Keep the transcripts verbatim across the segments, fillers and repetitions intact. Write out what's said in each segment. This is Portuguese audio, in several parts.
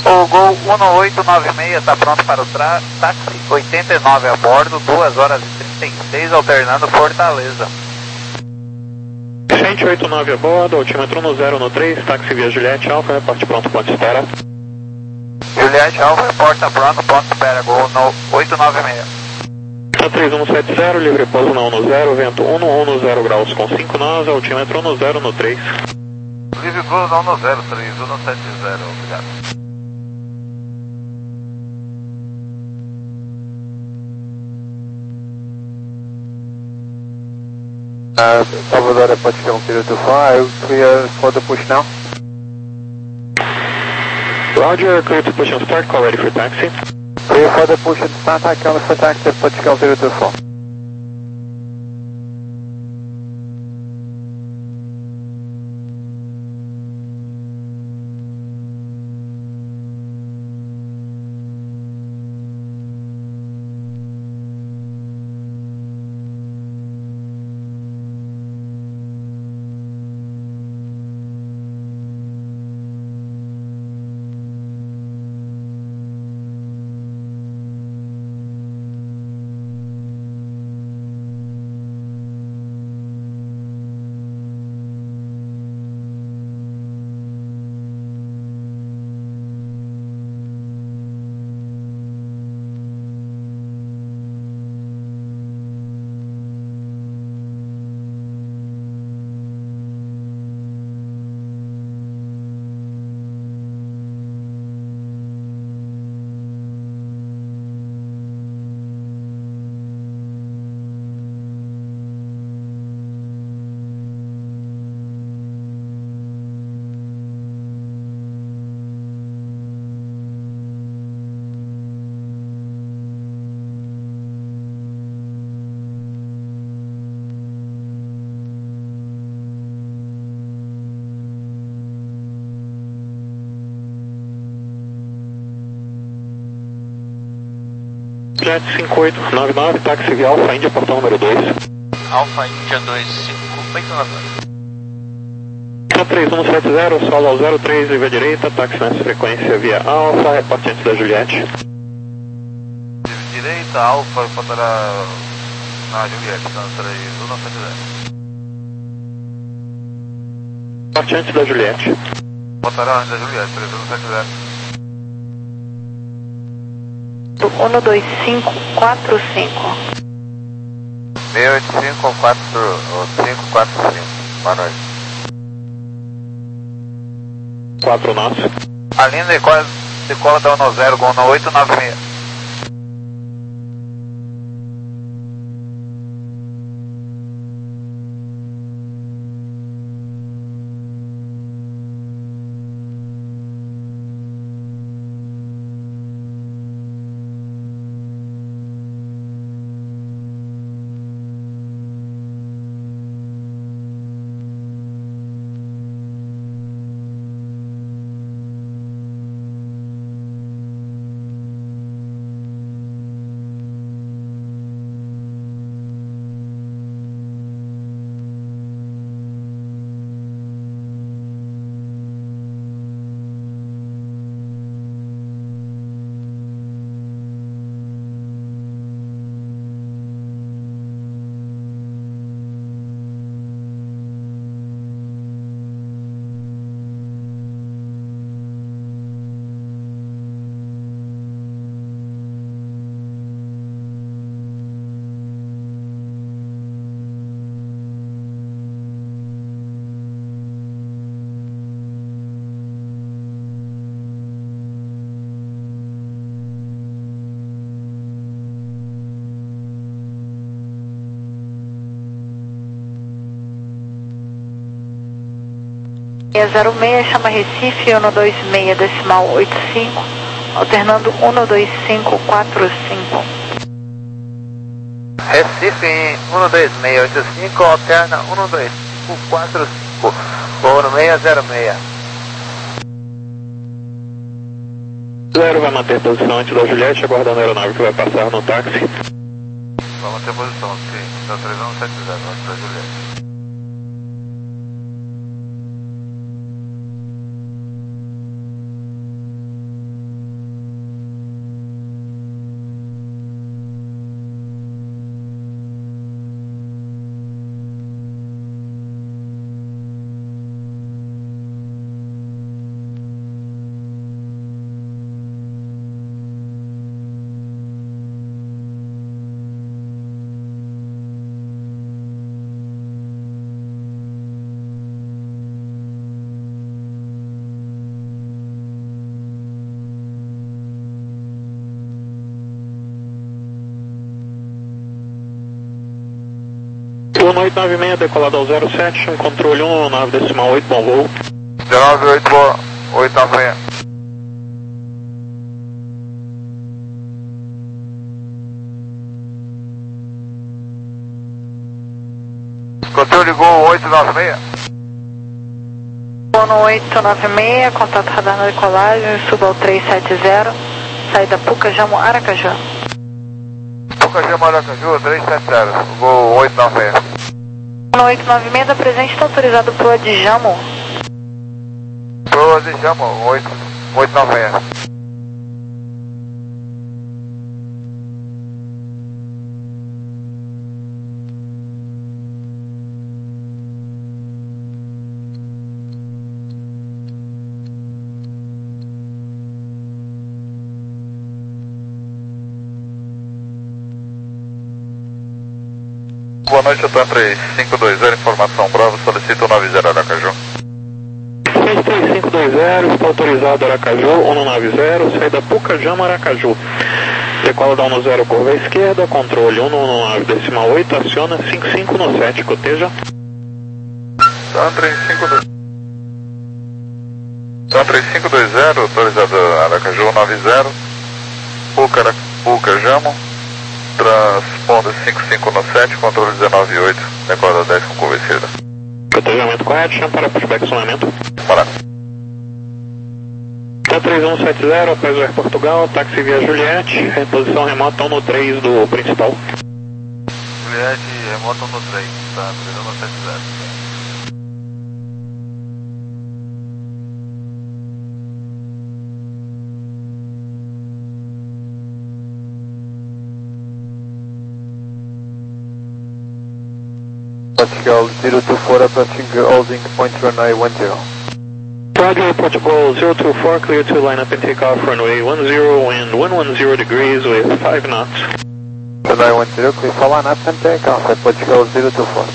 O Gol um oito nove seis está pronto para o táxi, oitenta e nove a bordo, duas horas e trinta e seis, alternando Fortaleza. cento e oitenta e nove a bordo, altímetro no zero no três, táxi via Juliette Alfa, reporte pronto, ponto espera. Juliette Alfa, reporta pronto, ponto espera, Gol no oito nove seis. A três um sete zero, livre pouso no um no zero, vento um no um no zero graus com cinco nós, altímetro no zero no três. Livre pouso no um no zero, três um sete zero, obrigado. Uh, Salvador Airport Film zero two four, are you clear for the push now? Roger, clear to push and start, call ready for taxi. Clear for the push and start, I call for taxi, Airport Film zero two four. Jet cinco oito nove nove, táxi via Alfa Índia, portão número dois. Alfa Índia dois cinco oito nove. A três um sete zero, solo ao zero três, via direita, táxi nessa frequência via Alfa, reporte antes da Juliette. Direita, Alfa, reportará na Juliette, então três um sete zero. Reporte antes da Juliette. Reportará antes da Juliette, três um sete zero. um dois cinco quatro cinco. seis oito cinco quatro cinco quatro cinco. Boa noite. quatro nós. A linha decola, decola da um no zero, Gol no oito nove seis. zero seis, chama Recife, um dois seis, decimal oito cinco, alternando um dois cinco quatro cinco. Recife um dois seis oito cinco, alterna um dois cinco quatro cinco, Gol no seis zero seis. Zero vai manter posição antes da Juliette, aguardando a aeronave que vai passar no táxi. Vamos manter posição, sim, então três um sete zero, antes da Juliette. Boa noite, nove seis, decolado ao zero sete, um controle um nove decimal oito, bom voo. dezenove oito, oito nove seis. Controle Gol oito nove seis. Gol no oito nove seis, contato radar na decolagem, suba ao três sete zero, saída Puca, Jamo, Aracaju. Puca, Jamo, Aracaju, três sete zero, Gol oito nove seis. No oito nove seis, da presente está autorizado para o Adjamo. Pro Adjamo, oito nove seis. Boa noite, Hotel três cinco dois zero, informação Bravo, solicito nove zero Aracaju. seis três cinco dois zero, está autorizado Aracaju, um nove zero, saída Puca, Jamo, Aracaju. Decola da um zero, curva à esquerda, controle um nove decimal oito, aciona cinco cinco no sete, coteja. Então três cinco dois então três cinco dois zero, autorizado Aracaju nove zero, Puca, Puca, Jamo. Transponda cinco cinco no sete, controle dezenove oito, decola dez com curva esquerda. Cotejamento correto, chama para pushback sonamento. Bora. T três um sete zero, após o Air Portugal, táxi via Juliette, reposição remota um no três do principal. Juliette, remota um no três, tá, três um sete zero. Portugal zero two four, approaching holding point runway one zero. Roger, Portugal zero two four, clear to line up and take off runway one zero, wind one one zero degrees with five knots. Runway one zero, clear for line up and take off at Portugal zero two four.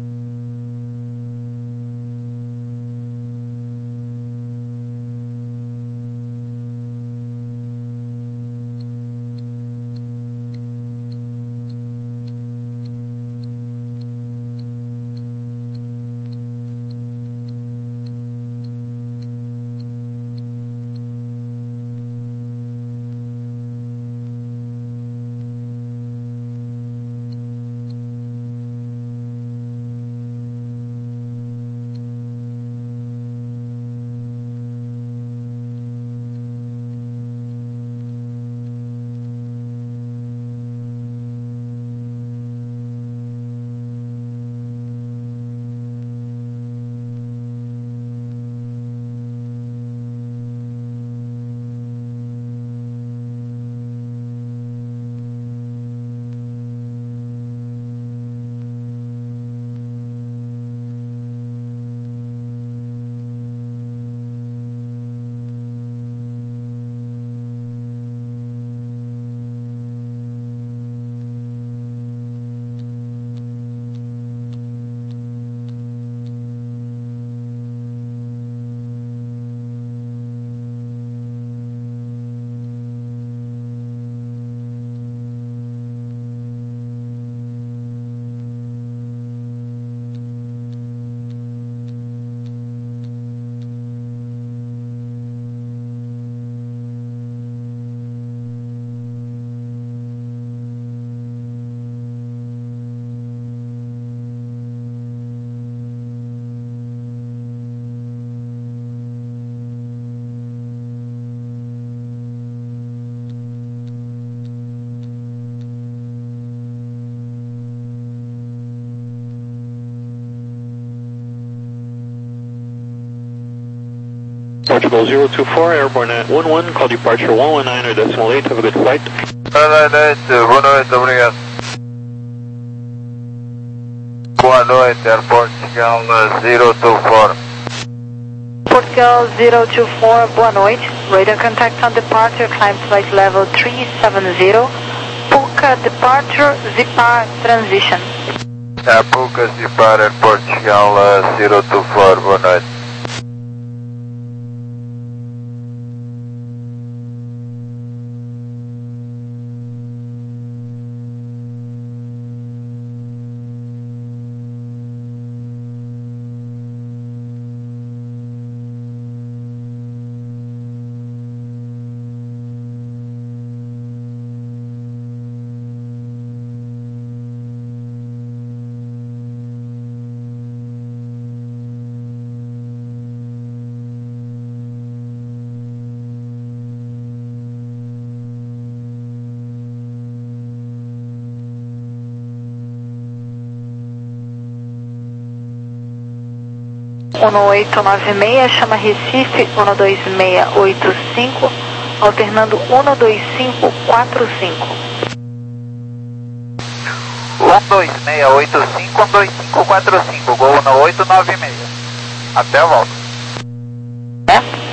Portugal zero two four, airborne at one one, call departure one one nine or decimal eight, have a good flight. Boa noite, boa noite, obrigado. Boa noite, Air Portugal zero two four. Portugal zero two four, boa noite. Radar contact on departure, climb flight level three seven zero. Puca departure, Zipar transition. É, Puca Zipar, Air Portugal zero two four, boa noite. um oito nove seis, chama Recife um dois seis oito cinco, alternando um dois cinco quatro cinco. um dois seis oito cinco, um dois cinco quatro cinco, Gol um oito nove seis. Até a volta. É?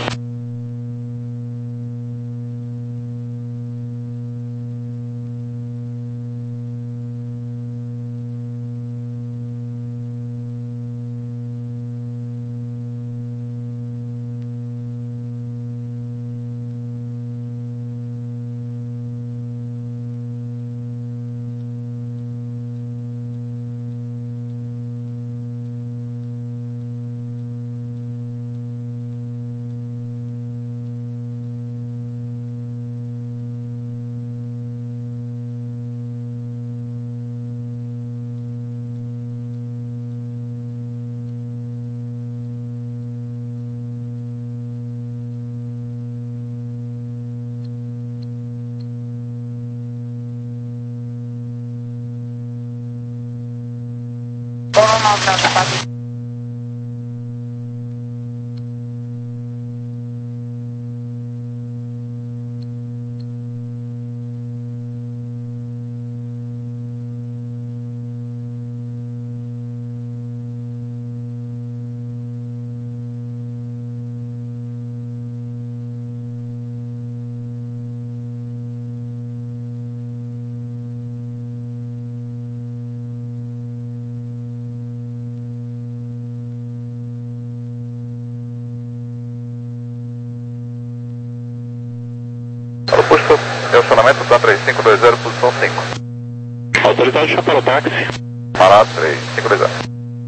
Proposto estacionamento T A três cinco dois zero, posição cinco. Autorizado já para o táxi. Pará três cinco dois zero.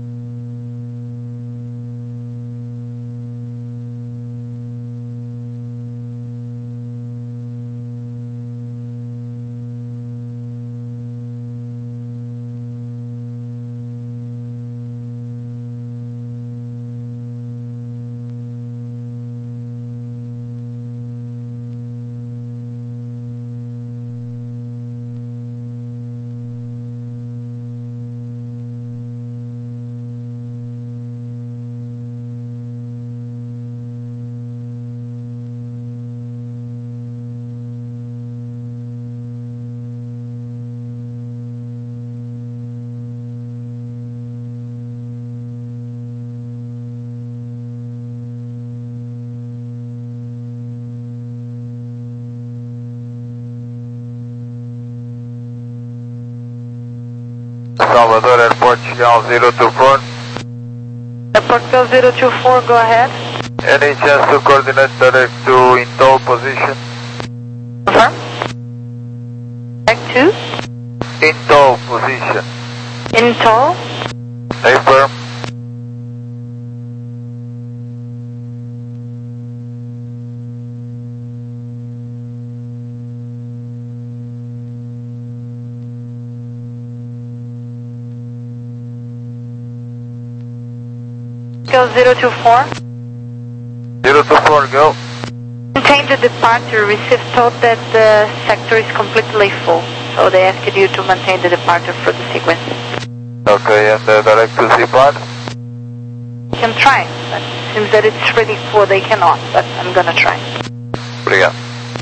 Salvador Airport zero two four. Airport zero two four, go ahead. Any chance to coordinate direct to Intol position? Confirm. Back to Intol position. Intol. Affirm. zero two four. zero two four, go. Maintain the departure. Received told that the sector is completely full, so they asked you to maintain the departure for the sequence. Okay, and uh, direct to Zipad? You can try, but it seems that it's really full. They cannot, but I'm gonna try. Obrigado.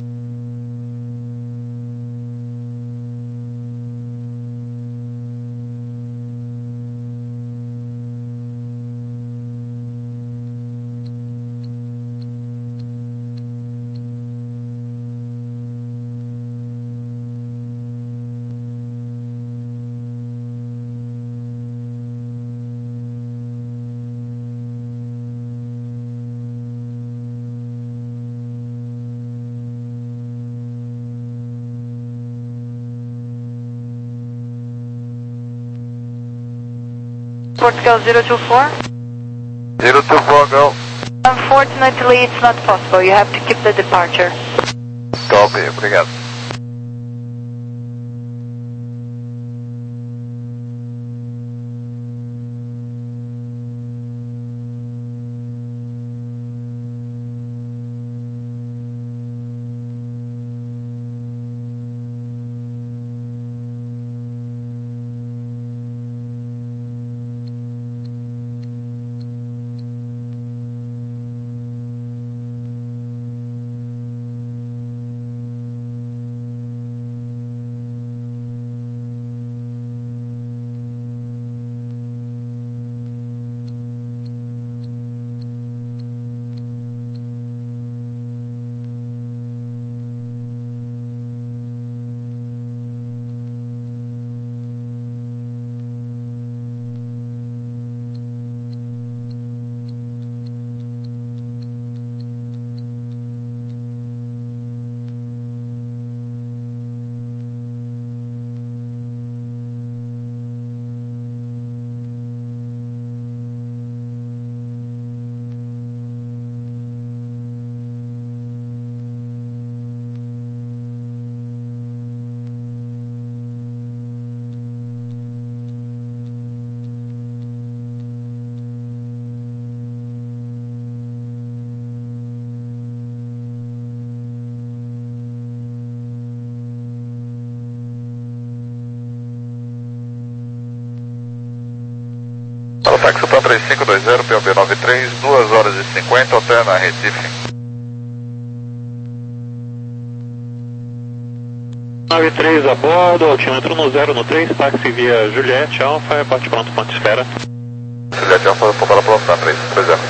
Portugal zero two four. zero two four, go. Unfortunately, it's not possible. You have to keep the departure. Copy, obrigado. táxi para três cinco dois zero, P O B nove três, duas horas e cinquenta, alterna Recife. nove três a bordo, altímetro no zero no três, táxi via Juliette Alfa, reparte pronto, ponto espera. Juliette Alfa, pousada pronto na três três zero.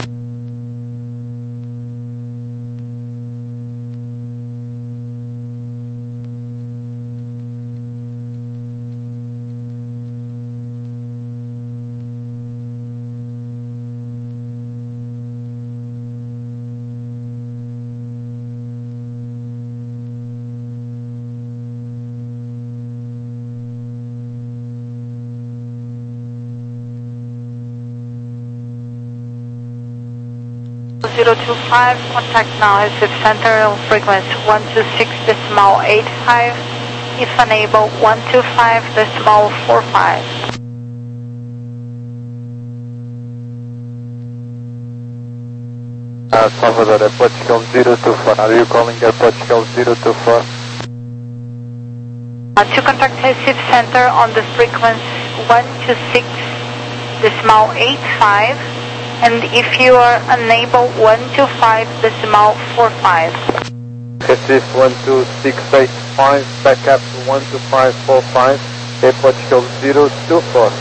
zero two five, contact now Recife Center on frequency one two six decimal eight five, if unable one two five decimal four five. Uh, Salvador, Airport Golf zero two four, are you calling Airport Golf zero two four? Uh, to contact Recife Center on the frequency one two six decimal eight five, and if you are unable, one two five decimal four five. Recife one two six eight five, back up to one two five four five, Airport Golf zero two four.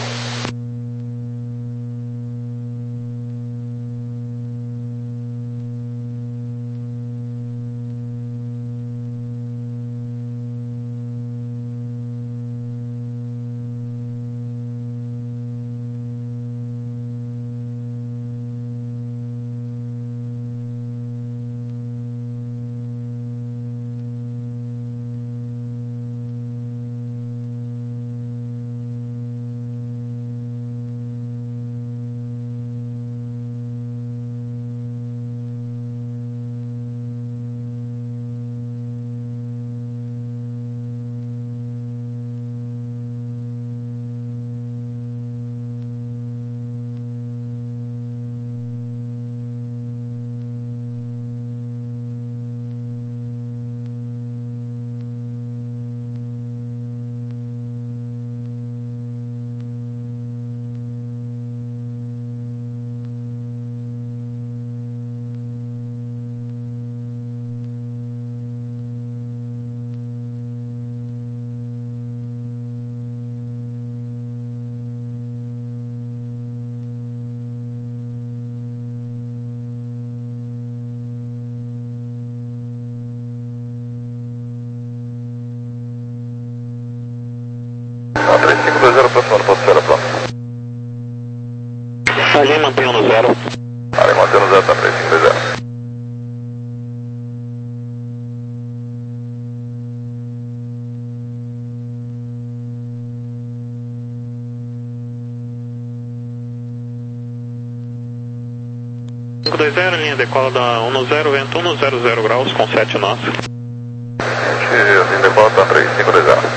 três cinco dois zero, aproximando, ponto zero, pronto. Ali mantenha no zero. Ali mantendo no zero, tá três cinco dois zero. cinco dois zero, linha decola da um zero, vento um zero zero graus com sete nós. Linha decola da três cinco dois zero.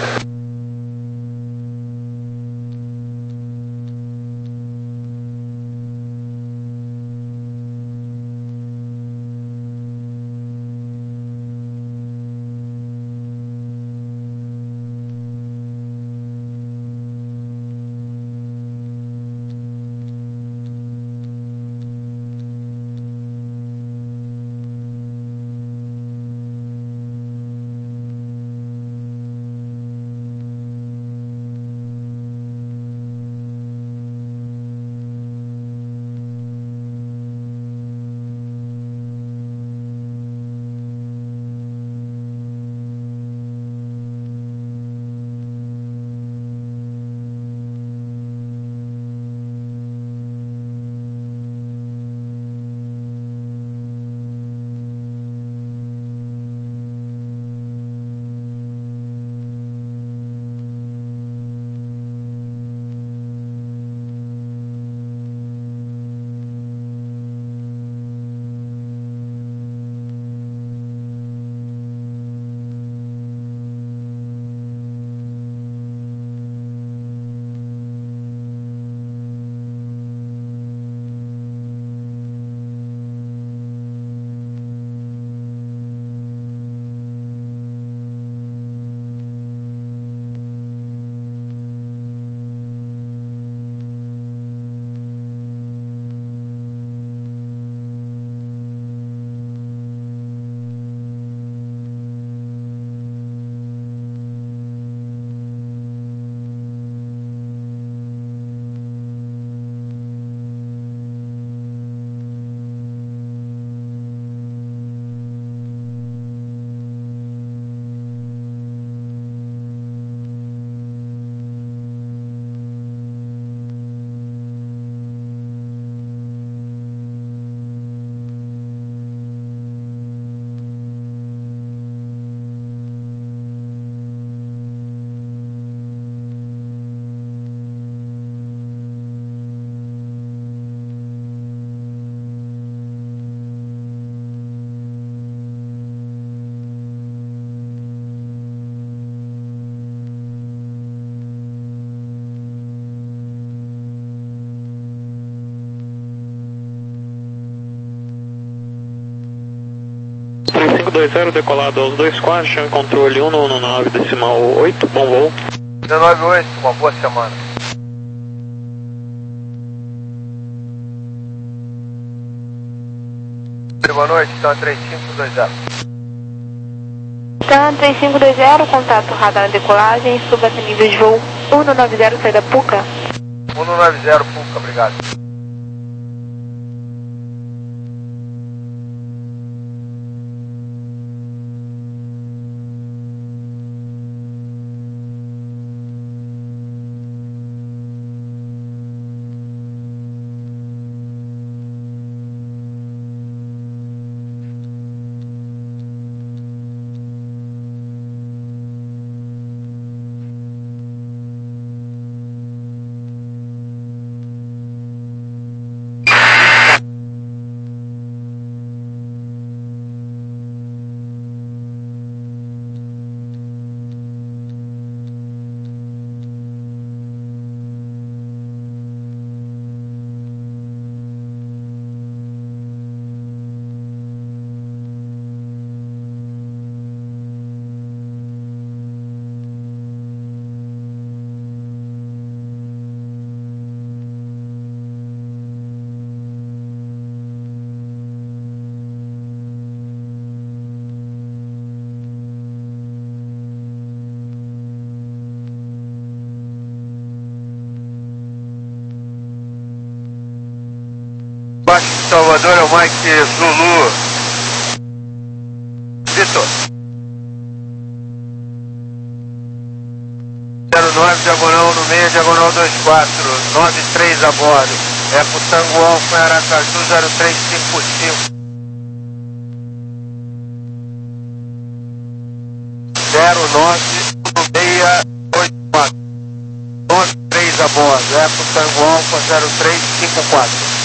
dois zero, decolado aos dois quartos, chame controle um no nove decimal oito, bom voo. dezenove oito, uma boa semana. Boa noite, então três cinco dois zero. Então, três cinco dois zero, contato radar decolagem, suba até nível de voo um no nove zero, saída Puca. um no nove zero, Puca, obrigado. Baixo de Salvador é o Mike Zulu. Vitor. zero nove, diagonal no meio, diagonal dois quatro, nove três a bordo. É pro Tango Alfa, Aracaju zero três cinco cinco. zero nove, seis oito quatro. nove três a bordo. É pro Tango Alfa zero três cinco quatro.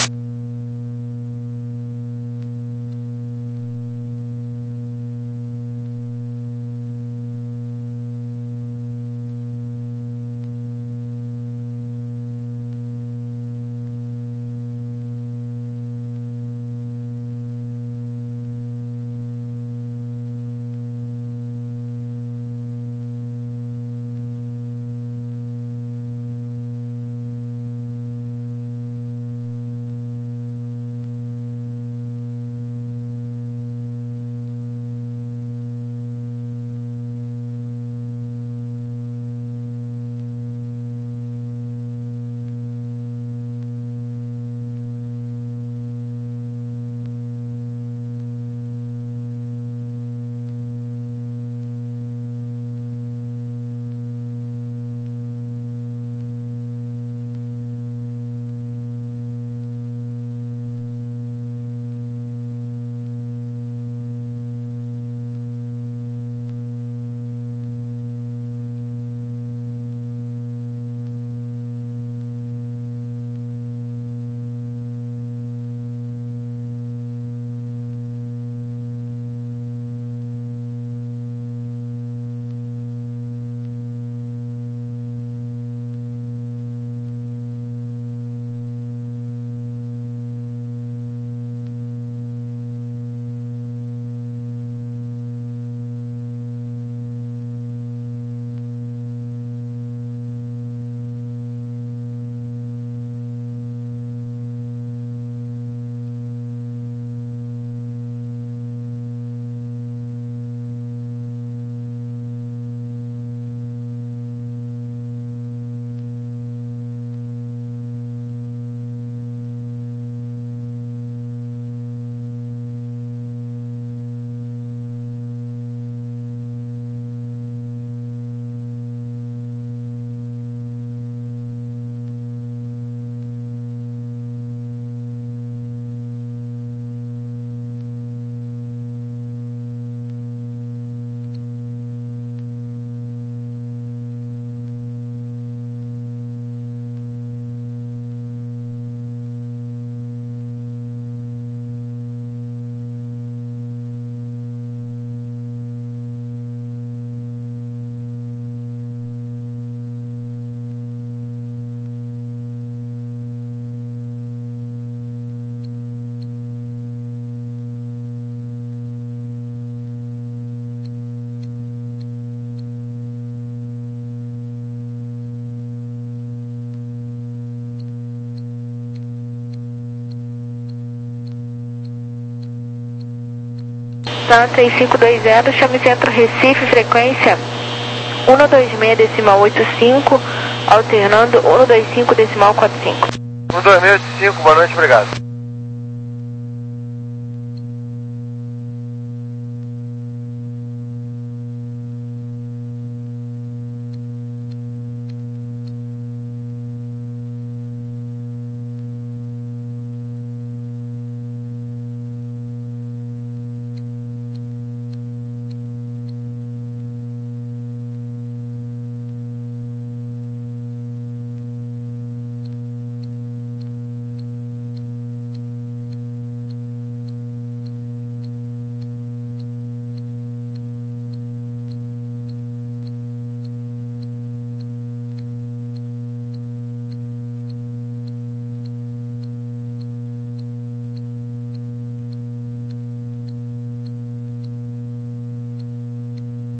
Latam três cinco dois zero, chame Centro Recife, frequência um dois seis decimal oito cinco, alternando um dois cinco decimal quatro cinco. um dois seis oito cinco, boa noite, obrigado.